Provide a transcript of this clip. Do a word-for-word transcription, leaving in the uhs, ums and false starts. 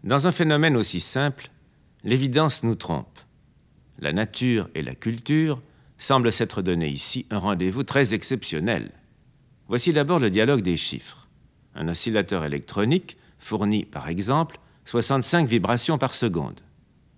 Dans un phénomène aussi simple, l'évidence nous trompe. La nature et la culture semblent s'être donné ici un rendez-vous très exceptionnel. Voici d'abord le dialogue des chiffres. Un oscillateur électronique fournit, par exemple, soixante-cinq vibrations par seconde.